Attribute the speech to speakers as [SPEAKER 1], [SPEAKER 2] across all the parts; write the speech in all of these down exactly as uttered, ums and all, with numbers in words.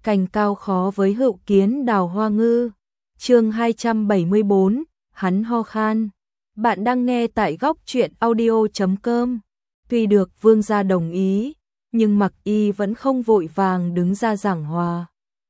[SPEAKER 1] cành cao khó với hữu kiến đào hoa ngư. Chương hai trăm bảy mươi bốn, hắn ho khan. Bạn đang nghe tại góc truyện audio chấm com. Tuy được vương gia đồng ý, nhưng Mặc Y vẫn không vội vàng đứng ra giảng hòa.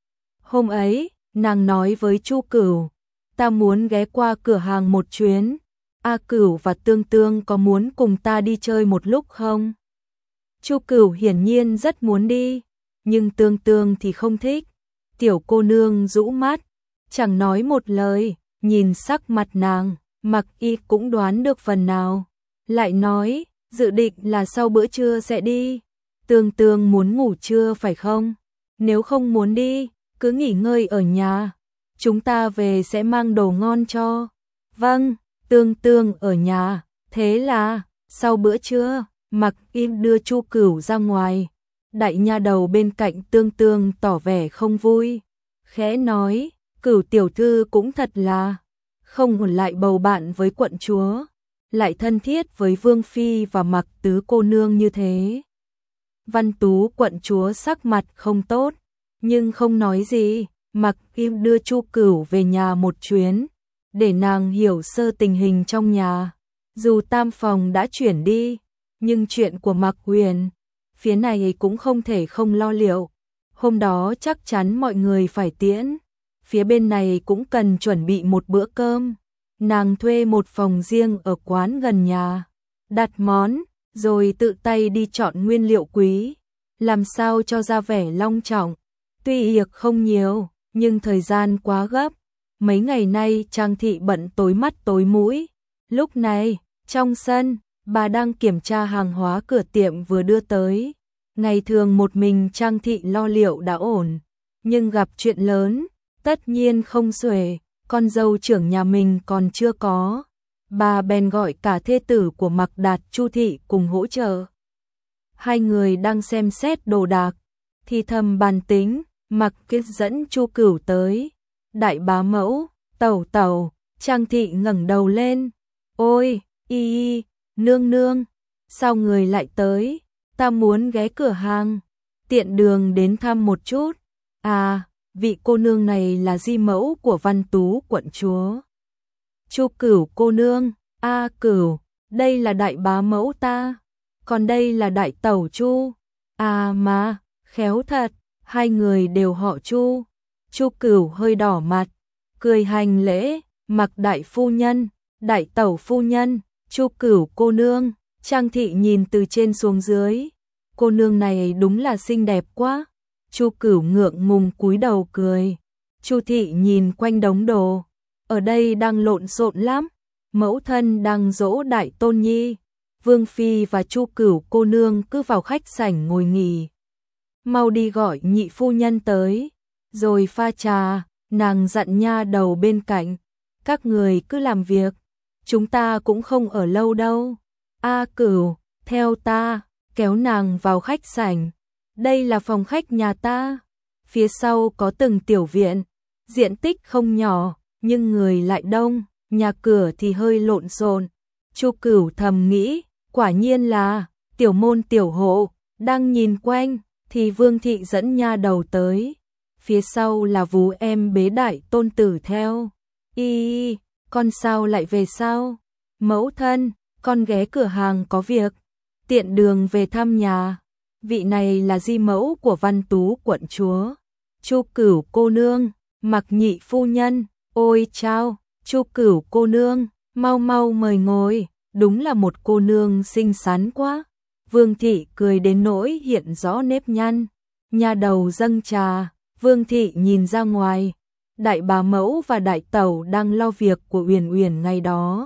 [SPEAKER 1] Hôm ấy, nàng nói với Chu Cửu, ta muốn ghé qua cửa hàng một chuyến. A Cửu và Tương Tương có muốn cùng ta đi chơi một lúc không? Chu Cửu hiển nhiên rất muốn đi, nhưng Tương Tương thì không thích. Tiểu cô nương rũ mắt, chẳng nói một lời, nhìn sắc mặt nàng, Mặc Y cũng đoán được phần nào. Lại nói, dự định là sau bữa trưa sẽ đi. Tương Tương muốn ngủ trưa phải không? Nếu không muốn đi, cứ nghỉ ngơi ở nhà. Chúng ta về sẽ mang đồ ngon cho. Vâng, Tương Tương ở nhà, thế là, sau bữa trưa, Mặc Y đưa Chu Cửu ra ngoài. Đại nha đầu bên cạnh Tương Tương tỏ vẻ không vui, khẽ nói, Cửu tiểu thư cũng thật là không lại bầu bạn với quận chúa, lại thân thiết với Vương Phi và Mặc tứ cô nương như thế. Văn Tú quận chúa sắc mặt không tốt, nhưng không nói gì. Mặc Y đưa Chu Cửu về nhà một chuyến, để nàng hiểu sơ tình hình trong nhà. Dù tam phòng đã chuyển đi, nhưng chuyện của Mặc Huyền, phía này cũng không thể không lo liệu. Hôm đó chắc chắn mọi người phải tiễn, phía bên này cũng cần chuẩn bị một bữa cơm. Nàng thuê một phòng riêng ở quán gần nhà, đặt món, rồi tự tay đi chọn nguyên liệu quý, làm sao cho ra vẻ long trọng. Tuy yệc không nhiều, nhưng thời gian quá gấp. Mấy ngày nay Trang thị bận tối mắt tối mũi. Lúc này, trong sân, bà đang kiểm tra hàng hóa cửa tiệm vừa đưa tới. Ngày thường một mình Trang thị lo liệu đã ổn, nhưng gặp chuyện lớn, tất nhiên không xuể. Con dâu trưởng nhà mình còn chưa có, bà bèn gọi cả thê tử của Mặc Đạt, Chu thị cùng hỗ trợ. Hai người đang xem xét đồ đạc, thì thầm bàn tính. Mặc Kiết dẫn Chu Cửu tới. Đại bá mẫu, tẩu tẩu. Trang thị ngẩng đầu lên. Ôi, y y, nương nương, sao người lại tới? Ta muốn ghé cửa hàng, tiện đường đến thăm một chút. À, vị cô nương này là di mẫu của Văn Tú quận chúa. Chu Cửu cô nương, a Cửu, đây là đại bá mẫu ta, còn đây là đại tẩu Chu. À mà, khéo thật. Hai người đều họ Chu. Chu Cửu hơi đỏ mặt, cười hành lễ, Mặc đại phu nhân, đại tẩu phu nhân, Chu Cửu cô nương. Trang thị nhìn từ trên xuống dưới, cô nương này đúng là xinh đẹp quá. Chu Cửu ngượng ngùng cúi đầu cười. Chu thị nhìn quanh đống đồ, ở đây đang lộn xộn lắm. Mẫu thân đang dỗ đại tôn nhi, Vương Phi và Chu Cửu cô nương cứ vào khách sảnh ngồi nghỉ. Mau đi gọi nhị phu nhân tới, rồi pha trà. Nàng dặn nha đầu bên cạnh, các người cứ làm việc, chúng ta cũng không ở lâu đâu. A Cửu, theo ta, kéo nàng vào khách sảnh. Đây là phòng khách nhà ta, phía sau có từng tiểu viện, diện tích không nhỏ, nhưng người lại đông, nhà cửa thì hơi lộn xộn. Chu Cửu thầm nghĩ, quả nhiên là tiểu môn tiểu hộ. Đang nhìn quanh thì Vương thị dẫn nha đầu tới, phía sau là vú em bế đại tôn tử theo. Y, con sao lại về sao? Mẫu thân, con ghé cửa hàng có việc, tiện đường về thăm nhà. Vị này là di mẫu của Văn Tú quận chúa. Chu Cửu cô nương, Mặc nhị phu nhân. Ôi chao, Chu Cửu cô nương, mau mau mời ngồi, đúng là một cô nương xinh xắn quá. Vương thị cười đến nỗi hiện rõ nếp nhăn. Nhà đầu dâng trà, Vương thị nhìn ra ngoài. Đại bá mẫu và đại tẩu đang lo việc của Uyển Uyển ngày đó.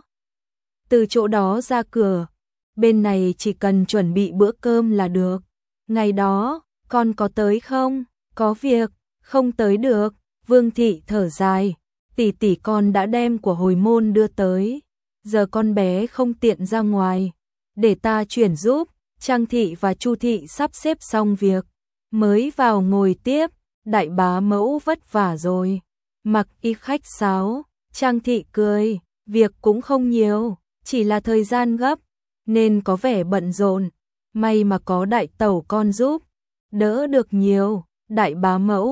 [SPEAKER 1] Từ chỗ đó ra cửa, bên này chỉ cần chuẩn bị bữa cơm là được. Ngày đó, con có tới không? Có việc, không tới được. Vương thị thở dài, tỷ tỷ con đã đem của hồi môn đưa tới, giờ con bé không tiện ra ngoài, để ta chuyển giúp. Trang thị và Chu thị sắp xếp xong việc, mới vào ngồi tiếp. Đại bá mẫu vất vả rồi. Mặc Y khách sáo. Trang thị cười, việc cũng không nhiều, chỉ là thời gian gấp, nên có vẻ bận rộn. May mà có đại tẩu con giúp, đỡ được nhiều. Đại bá mẫu,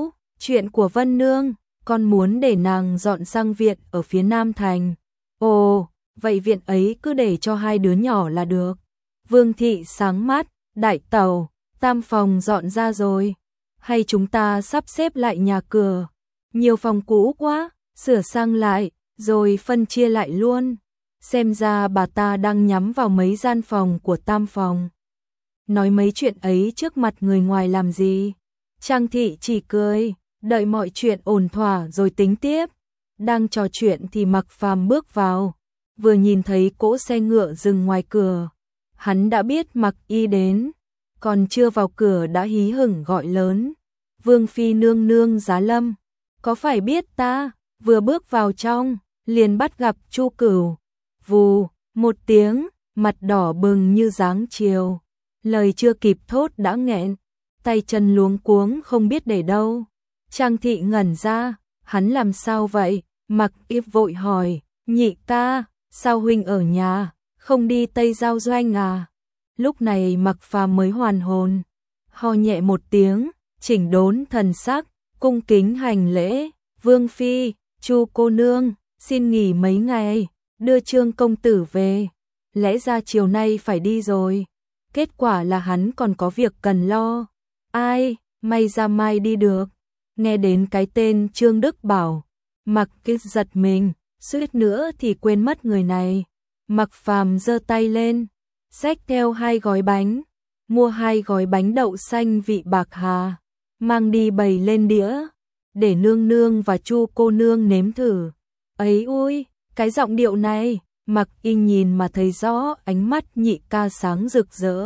[SPEAKER 1] Chuyện của Vân Nương, con muốn để nàng dọn sang viện ở phía Nam Thành. Ồ, vậy viện ấy cứ để cho hai đứa nhỏ là được. Vương thị sáng mắt, đại tẩu, tam phòng dọn ra rồi. Hay chúng ta sắp xếp lại nhà cửa. Nhiều phòng cũ quá, sửa sang lại, rồi phân chia lại luôn. Xem ra bà ta đang nhắm vào mấy gian phòng của tam phòng. Nói mấy chuyện ấy trước mặt người ngoài làm gì? Trang thị chỉ cười, đợi mọi chuyện ổn thỏa rồi tính tiếp. Đang trò chuyện thì Mặc Phàm bước vào, vừa nhìn thấy cỗ xe ngựa dừng ngoài cửa. Hắn đã biết Mặc Y đến, còn chưa vào cửa đã hí hửng gọi lớn. Vương phi nương nương giá lâm, có phải biết ta? Vừa bước vào trong, liền bắt gặp Chu Cửu. Vù, một tiếng, mặt đỏ bừng như dáng chiều. Lời chưa kịp thốt đã nghẹn, tay chân luống cuống không biết để đâu. Trang thị ngẩn ra, hắn làm sao vậy? Mặc Y vội hỏi, nhị ca, sao huynh ở nhà, không đi Tây Giao Doanh à? Lúc này Mặc Phàm mới hoàn hồn, ho nhẹ một tiếng, chỉnh đốn thần sắc, cung kính hành lễ. Vương phi, Chu cô nương, xin nghỉ mấy ngày, đưa Trương công tử về. Lẽ ra chiều nay phải đi rồi, kết quả là hắn còn có việc cần lo. Ai, may ra mai đi được. Nghe đến cái tên Trương Đức Bảo, Mặc Y giật mình, suýt nữa thì quên mất người này. Mặc Phàm giơ tay lên, xách theo hai gói bánh, mua hai gói bánh đậu xanh vị bạc hà, mang đi bày lên đĩa, để nương nương và Chu cô nương nếm thử. Ấy ui, cái giọng điệu này, Mặc Y nhìn mà thấy rõ ánh mắt nhị ca sáng rực rỡ.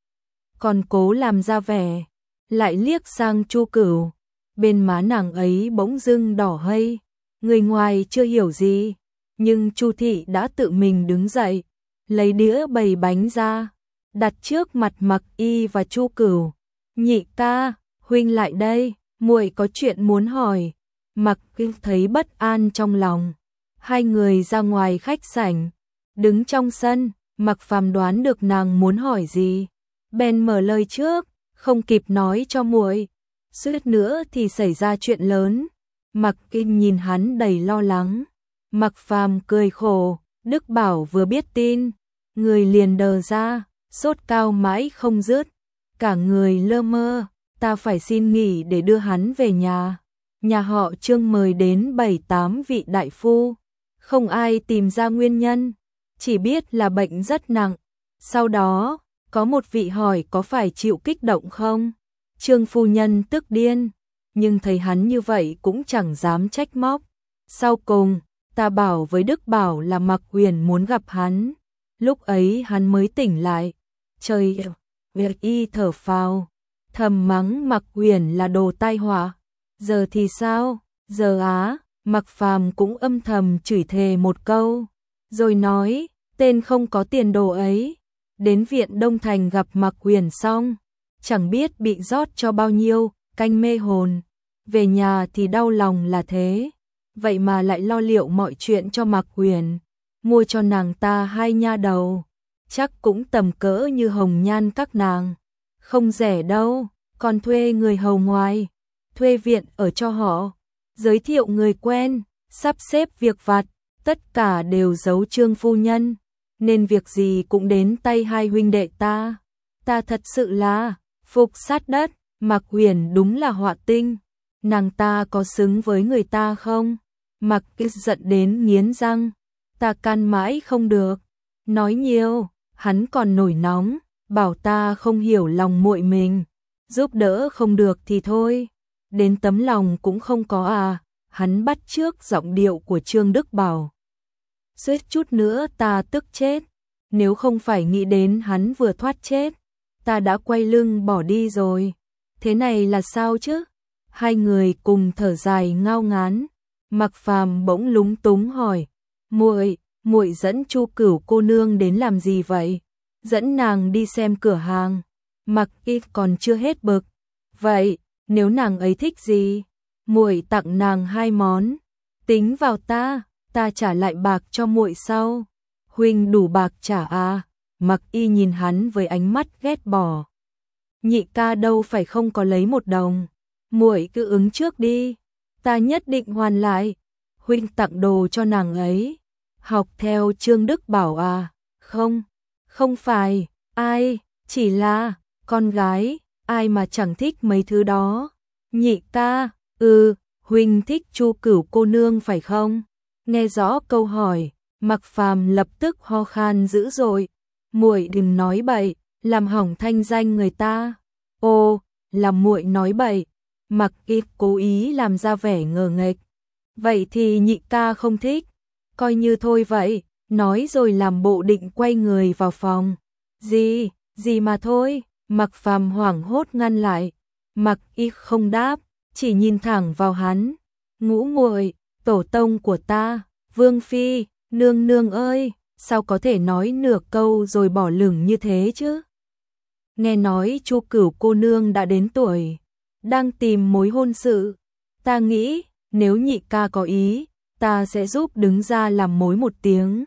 [SPEAKER 1] Còn cố làm ra vẻ, lại liếc sang Chu Cửu, bên má nàng ấy bỗng dưng đỏ hây. Người ngoài chưa hiểu gì, nhưng Chu thị đã tự mình đứng dậy, lấy đĩa bày bánh ra, đặt trước mặt Mặc Y và Chu Cửu. Nhị ca, huynh lại đây, muội có chuyện muốn hỏi. Mặc Y thấy bất an trong lòng. Hai người ra ngoài khách sảnh, đứng trong sân. Mặc Phàm đoán được nàng muốn hỏi gì, bèn mở lời trước, không kịp nói cho muội, suýt nữa thì xảy ra chuyện lớn. Mặc Y nhìn hắn đầy lo lắng. Mặc Phàm cười khổ, Đức Bảo vừa biết tin, người liền đờ ra, sốt cao mãi không dứt, cả người lơ mơ. Ta phải xin nghỉ để đưa hắn về nhà. Nhà họ Trương mời đến bảy tám vị đại phu, không ai tìm ra nguyên nhân, chỉ biết là bệnh rất nặng. Sau đó, có một vị hỏi có phải chịu kích động không? Trương phu nhân tức điên, nhưng thấy hắn như vậy cũng chẳng dám trách móc. Sau cùng, ta bảo với Đức Bảo là Mặc Huyền muốn gặp hắn. Lúc ấy hắn mới tỉnh lại. Trời, việc y thở phào, thầm mắng Mặc Huyền là đồ tai họa. Giờ thì sao? Giờ á, Mặc Phàm cũng âm thầm chửi thề một câu, rồi nói, tên không có tiền đồ ấy. Đến viện Đông Thành gặp Mặc Huyền xong, chẳng biết bị rót cho bao nhiêu canh mê hồn. Về nhà thì đau lòng là thế, vậy mà lại lo liệu mọi chuyện cho Mặc Huyền, mua cho nàng ta hai nha đầu, chắc cũng tầm cỡ như hồng nhan các nàng. Không rẻ đâu, còn thuê người hầu ngoài, thuê viện ở cho họ, giới thiệu người quen, sắp xếp việc vặt, tất cả đều giấu Trương phu nhân, nên việc gì cũng đến tay hai huynh đệ ta. Ta thật sự là phục sát đất. Mặc Huyền đúng là họa tinh, nàng ta có xứng với người ta không? Mặc Y giận đến nghiến răng, ta can mãi không được, nói nhiều, hắn còn nổi nóng, bảo ta không hiểu lòng muội mình, giúp đỡ không được thì thôi, đến tấm lòng cũng không có à. Hắn bắt chước giọng điệu của Trương Đức Bảo, suýt chút nữa ta tức chết, nếu không phải nghĩ đến hắn vừa thoát chết, ta đã quay lưng bỏ đi rồi. Thế này là sao chứ? Hai người cùng thở dài ngao ngán. Mặc Phàm bỗng lúng túng hỏi, muội, muội dẫn Chu Cửu cô nương đến làm gì vậy? Dẫn nàng đi xem cửa hàng. Mặc Y còn chưa hết bực, vậy nếu nàng ấy thích gì, muội tặng nàng hai món, tính vào ta, ta trả lại bạc cho muội sau. Huynh đủ bạc trả à? Mặc Y nhìn hắn với ánh mắt ghét bỏ. Nhị ca đâu phải không có lấy một đồng, muội cứ ứng trước đi, ta nhất định hoàn lại. Huynh tặng đồ cho nàng ấy. Học theo Trương Đức Bảo à? Không, không phải, ai, chỉ là con gái, ai mà chẳng thích mấy thứ đó. Nhị ca, ừ, huynh thích Chu Cửu cô nương phải không? Nghe rõ câu hỏi, Mạc Phàm lập tức ho khan dữ dội. Muội đừng nói bậy, làm hỏng thanh danh người ta. Ô, làm muội nói bậy. Mạc Y cố ý làm ra vẻ ngờ nghệch. Vậy thì nhị ca không thích, coi như thôi vậy, nói rồi làm bộ định quay người vào phòng. Gì, gì mà thôi, Mạc Phàm hoảng hốt ngăn lại. Mạc Y không đáp, chỉ nhìn thẳng vào hắn. Ngũ muội, tổ tông của ta, Vương phi, nương nương ơi, sao có thể nói nửa câu rồi bỏ lửng như thế chứ? Nghe nói Chu Cửu cô nương đã đến tuổi, đang tìm mối hôn sự, ta nghĩ nếu nhị ca có ý, ta sẽ giúp đứng ra làm mối một tiếng.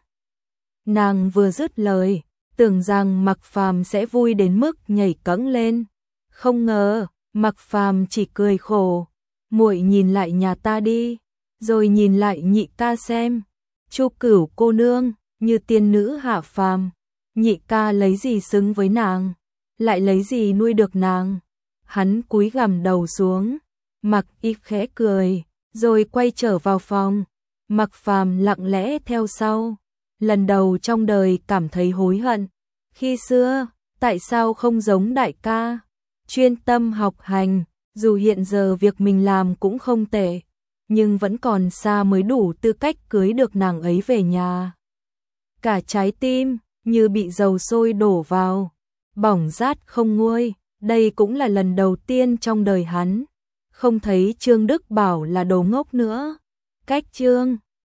[SPEAKER 1] Nàng vừa dứt lời, tưởng rằng Mạc Phàm sẽ vui đến mức nhảy cẫng lên, không ngờ Mạc Phàm chỉ cười khổ. Muội nhìn lại nhà ta đi, rồi nhìn lại nhị ca xem. Chu Cửu cô nương như tiên nữ hạ phàm, nhị ca lấy gì xứng với nàng, lại lấy gì nuôi được nàng? Hắn cúi gằm đầu xuống, Mạc Y khẽ cười, rồi quay trở vào phòng. Mạc Phàm lặng lẽ theo sau, lần đầu trong đời cảm thấy hối hận. Khi xưa, tại sao không giống đại ca, chuyên tâm học hành, dù hiện giờ việc mình làm cũng không tệ, nhưng vẫn còn xa mới đủ tư cách cưới được nàng ấy về nhà. Cả trái tim như bị dầu sôi đổ vào, bỏng rát không nguôi. Đây cũng là lần đầu tiên trong đời hắn không thấy Trương Đức Bảo là đồ ngốc nữa. Cách Trương